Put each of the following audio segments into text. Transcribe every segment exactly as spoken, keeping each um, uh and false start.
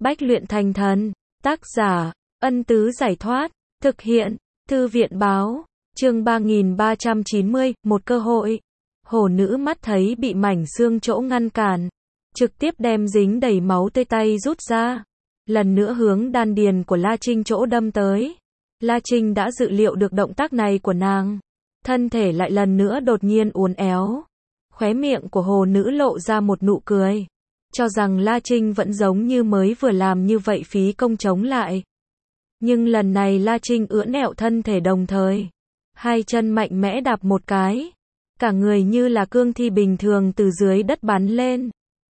Bách luyện thành thần. Tác giả, Ân Tứ Giải Thoát. Thực hiện, Thư viện Báo. Chương ba nghìn ba trăm chín mươi, một cơ hội. Hổ nữ mắt thấy bị mảnh xương chỗ ngăn cản, trực tiếp đem dính đầy máu tươi tay rút ra, lần nữa hướng đan điền của La Trinh chỗ đâm tới. La Trinh đã dự liệu được động tác này của nàng, thân thể lại lần nữa đột nhiên uốn éo. Khóe miệng của hồ nữ lộ ra một nụ cười, cho rằng La Trinh vẫn giống như mới vừa làm như vậy phí công chống lại. Nhưng lần này La Trinh ưỡn ẹo thân thể đồng thời, hai chân mạnh mẽ đạp một cái, cả người như là cương thi bình thường từ dưới đất bắn lên.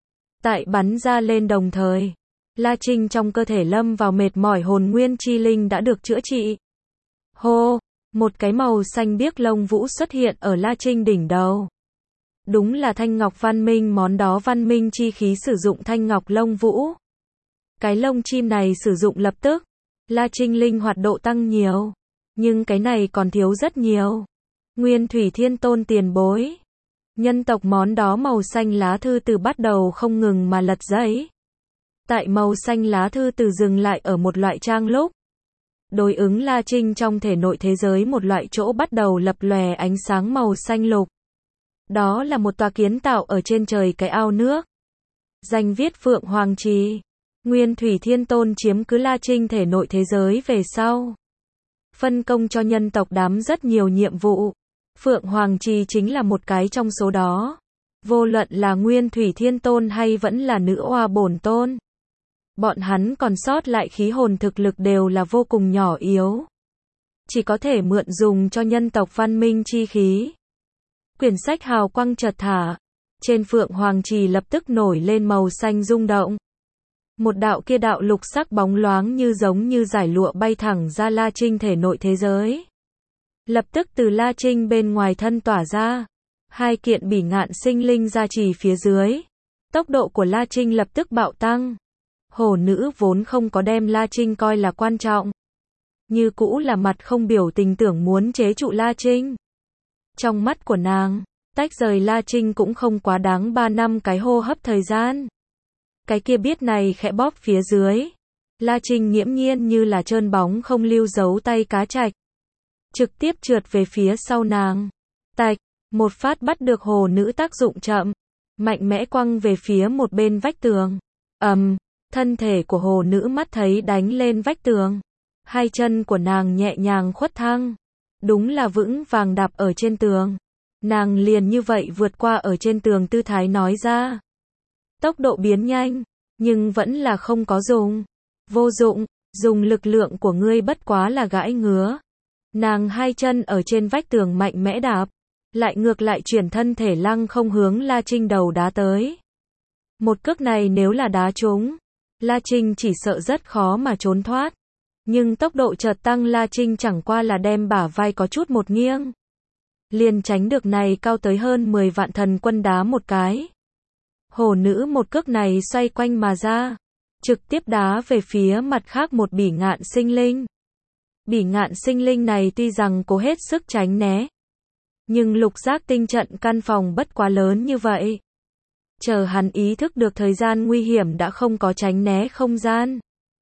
Tại bắn ra lên đồng thời, La Trinh trong cơ thể lâm vào mệt mỏi hồn nguyên chi linh đã được chữa trị. Hô, một cái màu xanh biếc lông vũ xuất hiện ở La Trinh đỉnh đầu. Đúng là thanh ngọc văn minh, món đó văn minh chi khí sử dụng thanh ngọc lông vũ. Cái lông chim này sử dụng lập tức, La Trinh linh hoạt độ tăng nhiều. Nhưng cái này còn thiếu rất nhiều. Nguyên Thủy Thiên Tôn tiền bối. Nhân tộc món đó màu xanh lá thư từ bắt đầu không ngừng mà lật giấy. Tại màu xanh lá thư từ dừng lại ở một loại trang lúc. Đối ứng La Trinh trong thể nội thế giới một loại chỗ bắt đầu lập lòe ánh sáng màu xanh lục. Đó là một tòa kiến tạo ở trên trời cái ao nước. Danh viết Phượng Hoàng Trì. Nguyên Thủy Thiên Tôn chiếm cứ La Trinh thể nội thế giới về sau, phân công cho nhân tộc đám rất nhiều nhiệm vụ. Phượng Hoàng Trì chính là một cái trong số đó. Vô luận là Nguyên Thủy Thiên Tôn hay vẫn là Nữ Oa Bổn Tôn, bọn hắn còn sót lại khí hồn thực lực đều là vô cùng nhỏ yếu, chỉ có thể mượn dùng cho nhân tộc văn minh chi khí. Quyển sách hào quang chợt thả, trên Phượng Hoàng Trì lập tức nổi lên màu xanh rung động. Một đạo kia đạo lục sắc bóng loáng như giống như giải lụa bay thẳng ra La Trinh thể nội thế giới. Lập tức từ La Trinh bên ngoài thân tỏa ra, hai kiện bỉ ngạn sinh linh gia trì phía dưới. Tốc độ của La Trinh lập tức bạo tăng. Hổ nữ vốn không có đem La Trinh coi là quan trọng, như cũ là mặt không biểu tình tưởng muốn chế trụ La Trinh. Trong mắt của nàng, tách rời La Trinh cũng không quá đáng ba năm cái hô hấp thời gian. Cái kia biết này khẽ bóp phía dưới. La Trinh nghiễm nhiên như là trơn bóng không lưu dấu tay cá trạch, trực tiếp trượt về phía sau nàng. Tạch, một phát bắt được hồ nữ tác dụng chậm, mạnh mẽ quăng về phía một bên vách tường. Ầm, um, thân thể của hồ nữ mắt thấy đánh lên vách tường. Hai chân của nàng nhẹ nhàng khuất thăng, đúng là vững vàng đạp ở trên tường. Nàng liền như vậy vượt qua ở trên tường tư thái nói ra. Tốc độ biến nhanh, nhưng vẫn là không có dùng. Vô dụng, dùng lực lượng của ngươi bất quá là gãi ngứa. Nàng hai chân ở trên vách tường mạnh mẽ đạp, lại ngược lại chuyển thân thể lăng không hướng La Trinh đầu đá tới. Một cước này nếu là đá trúng, La Trinh chỉ sợ rất khó mà trốn thoát. Nhưng tốc độ chợt tăng, La Trinh chẳng qua là đem bả vai có chút một nghiêng, liền tránh được này cao tới hơn mười vạn thần quân đá một cái. Hổ nữ một cước này xoay quanh mà ra, trực tiếp đá về phía mặt khác một bỉ ngạn sinh linh. Bỉ ngạn sinh linh này tuy rằng cố hết sức tránh né, nhưng lục giác tinh trận căn phòng bất quá lớn như vậy. Chờ hắn ý thức được thời gian nguy hiểm đã không có tránh né không gian.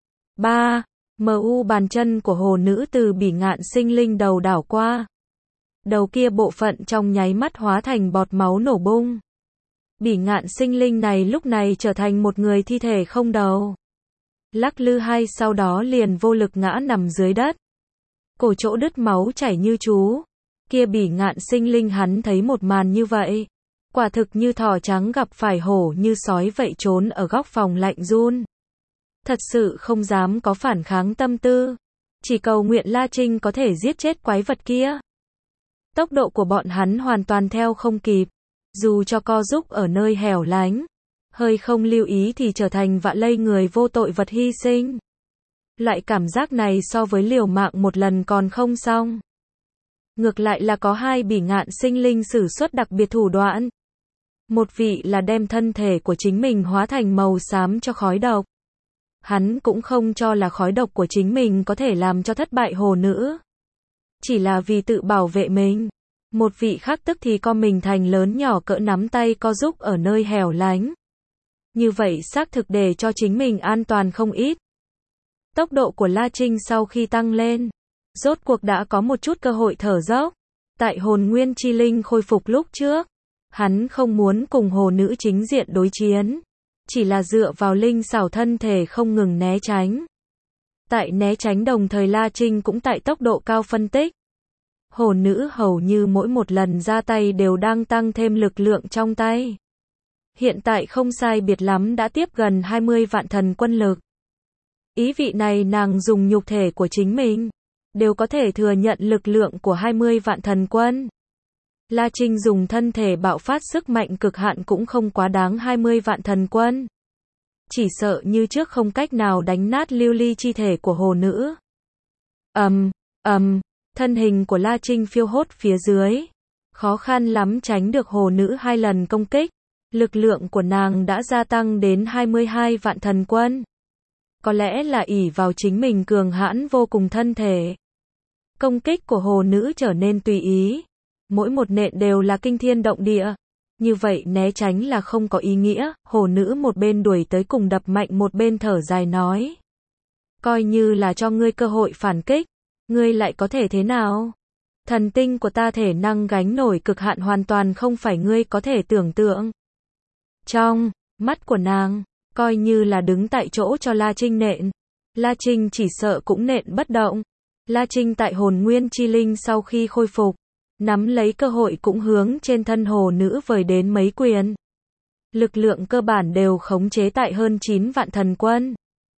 ba. Mu bàn chân của hồ nữ từ bỉ ngạn sinh linh đầu đảo qua. Đầu kia bộ phận trong nháy mắt hóa thành bọt máu nổ bung. Bỉ ngạn sinh linh này lúc này trở thành một người thi thể không đầu. Lắc lư hai sau đó liền vô lực ngã nằm dưới đất. Cổ chỗ đứt máu chảy như chú. Kia bỉ ngạn sinh linh hắn thấy một màn như vậy, quả thực như thỏ trắng gặp phải hổ như sói vậy, trốn ở góc phòng lạnh run. Thật sự không dám có phản kháng tâm tư, chỉ cầu nguyện La Trinh có thể giết chết quái vật kia. Tốc độ của bọn hắn hoàn toàn theo không kịp. Dù cho co giúp ở nơi hẻo lánh, hơi không lưu ý thì trở thành vạ lây người vô tội vật hy sinh. Loại cảm giác này so với liều mạng một lần còn không xong. Ngược lại là có hai bỉ ngạn sinh linh sử xuất đặc biệt thủ đoạn. Một vị là đem thân thể của chính mình hóa thành màu xám cho khói độc. Hắn cũng không cho là khói độc của chính mình có thể làm cho thất bại hồ nữ, chỉ là vì tự bảo vệ mình. Một vị khác tức thì co mình thành lớn nhỏ cỡ nắm tay co giúp ở nơi hẻo lánh. Như vậy xác thực để cho chính mình an toàn không ít. Tốc độ của La Trinh sau khi tăng lên, rốt cuộc đã có một chút cơ hội thở dốc. Tại hồn nguyên chi linh khôi phục lúc trước, hắn không muốn cùng hồ nữ chính diện đối chiến, chỉ là dựa vào linh xảo thân thể không ngừng né tránh. Tại né tránh đồng thời La Trinh cũng tại tốc độ cao phân tích. Hồ nữ hầu như mỗi một lần ra tay đều đang tăng thêm lực lượng trong tay. Hiện tại không sai biệt lắm đã tiếp gần hai mươi vạn thần quân lực. Ý vị này nàng dùng nhục thể của chính mình, đều có thể thừa nhận lực lượng của hai mươi vạn thần quân. La Trinh dùng thân thể bạo phát sức mạnh cực hạn cũng không quá đáng hai mươi vạn thần quân. Chỉ sợ như trước không cách nào đánh nát lưu ly chi thể của hồ nữ. Ầm, um, ầm, um, thân hình của La Trinh phiêu hốt phía dưới. Khó khăn lắm tránh được hồ nữ hai lần công kích. Lực lượng của nàng đã gia tăng đến hai mươi hai vạn thần quân. Có lẽ là ỷ vào chính mình cường hãn vô cùng thân thể. Công kích của hồ nữ trở nên tùy ý. Mỗi một nện đều là kinh thiên động địa. Như vậy né tránh là không có ý nghĩa. Hồ nữ một bên đuổi tới cùng đập mạnh một bên thở dài nói. Coi như là cho ngươi cơ hội phản kích. Ngươi lại có thể thế nào? Thần tinh của ta thể năng gánh nổi cực hạn hoàn toàn không phải ngươi có thể tưởng tượng. Trong mắt của nàng, coi như là đứng tại chỗ cho La Trinh nện. La Trinh chỉ sợ cũng nện bất động. La Trinh tại hồn nguyên chi linh sau khi khôi phục, nắm lấy cơ hội cũng hướng trên thân hồ nữ vời đến mấy quyền. Lực lượng cơ bản đều khống chế tại hơn chín vạn thần quân.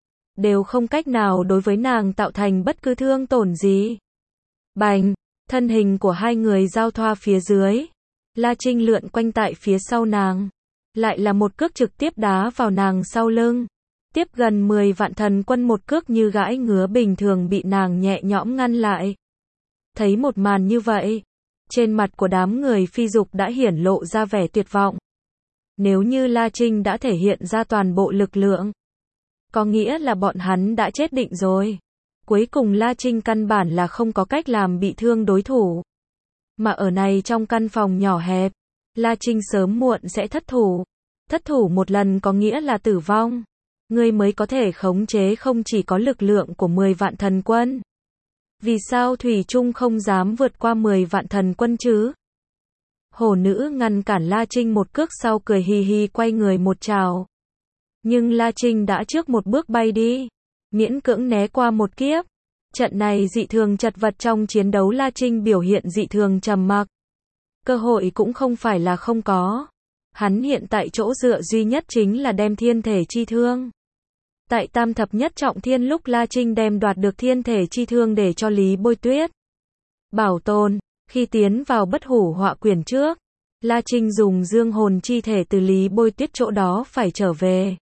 Đều không cách nào đối với nàng tạo thành bất cứ thương tổn gì. Bành, thân hình của hai người giao thoa phía dưới. La Trinh lượn quanh tại phía sau nàng. Lại là một cước trực tiếp đá vào nàng sau lưng. Tiếp gần mười vạn thần quân một cước như gãi ngứa bình thường bị nàng nhẹ nhõm ngăn lại. Thấy một màn như vậy, trên mặt của đám người phi dục đã hiển lộ ra vẻ tuyệt vọng. Nếu như La Trinh đã thể hiện ra toàn bộ lực lượng, có nghĩa là bọn hắn đã chết định rồi. Cuối cùng La Trinh căn bản là không có cách làm bị thương đối thủ. Mà ở này trong căn phòng nhỏ hẹp, La Trinh sớm muộn sẽ thất thủ. Thất thủ một lần có nghĩa là tử vong. Ngươi mới có thể khống chế không chỉ có lực lượng của mười vạn thần quân. Vì sao Thủy Trung không dám vượt qua mười vạn thần quân chứ? Hồ nữ ngăn cản La Trinh một cước sau cười hì hì quay người một trào. Nhưng La Trinh đã trước một bước bay đi. Miễn cưỡng né qua một kiếp. Trận này dị thường chật vật trong chiến đấu La Trinh biểu hiện dị thường trầm mặc. Cơ hội cũng không phải là không có. Hắn hiện tại chỗ dựa duy nhất chính là đem thiên thể chi thương. Tại tam thập nhất trọng thiên lúc La Trinh đem đoạt được thiên thể chi thương để cho Lý Bôi Tuyết bảo tồn, khi tiến vào bất hủ họa quyển trước, La Trinh dùng dương hồn chi thể từ Lý Bôi Tuyết chỗ đó phải trở về.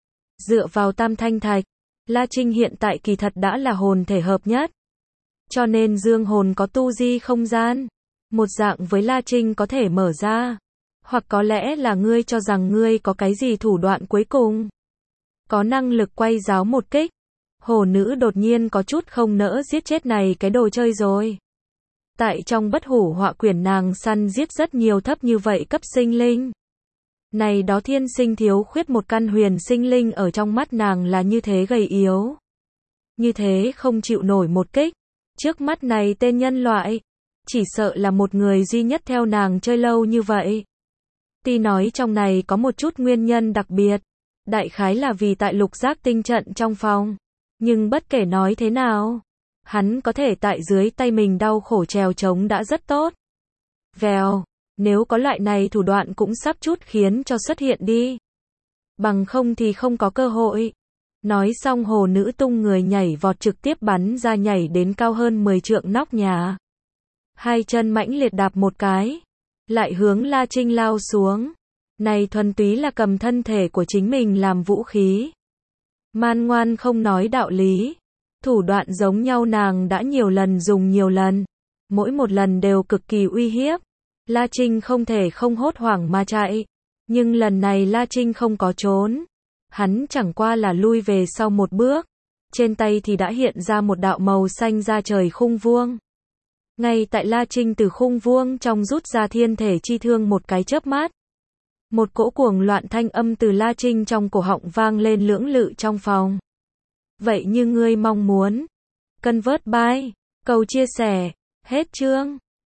Dựa vào tam thanh thạch, La Trinh hiện tại kỳ thật đã là hồn thể hợp nhất. Cho nên dương hồn có tu di không gian. Một dạng với La Trinh có thể mở ra. Hoặc có lẽ là ngươi cho rằng ngươi có cái gì thủ đoạn cuối cùng. Có năng lực quay giáo một kích. Hồ nữ đột nhiên có chút không nỡ giết chết này cái đồ chơi rồi. Tại trong bất hủ họa quyển nàng săn giết rất nhiều thấp như vậy cấp sinh linh. Này đó thiên sinh thiếu khuyết một căn huyền sinh linh ở trong mắt nàng là như thế gầy yếu. Như thế không chịu nổi một kích. Trước mắt này tên nhân loại. Chỉ sợ là một người duy nhất theo nàng chơi lâu như vậy. Tuy nói trong này có một chút nguyên nhân đặc biệt. Đại khái là vì tại lục giác tinh trận trong phòng. Nhưng bất kể nói thế nào, hắn có thể tại dưới tay mình đau khổ trèo trống đã rất tốt. Vèo, nếu có loại này thủ đoạn cũng sắp chút khiến cho xuất hiện đi. Bằng không thì không có cơ hội. Nói xong hồ nữ tung người nhảy vọt trực tiếp bắn ra nhảy đến cao hơn mười trượng nóc nhà. Hai chân mãnh liệt đạp một cái. Lại hướng La Trinh lao xuống. Này thuần túy là cầm thân thể của chính mình làm vũ khí. Man ngoan không nói đạo lý. Thủ đoạn giống nhau nàng đã nhiều lần dùng nhiều lần. Mỗi một lần đều cực kỳ uy hiếp. La Trinh không thể không hốt hoảng mà chạy. Nhưng lần này La Trinh không có trốn. Hắn chẳng qua là lui về sau một bước. Trên tay thì đã hiện ra một đạo màu xanh ra trời khung vuông. Ngay tại La Trinh từ khung vuông trong rút ra thiên thể chi thương một cái chớp mắt. Một cỗ cuồng loạn thanh âm từ La Trinh trong cổ họng vang lên lưỡng lự trong phòng. Vậy như ngươi mong muốn. Convert by. Cầu chia sẻ. Hết chương.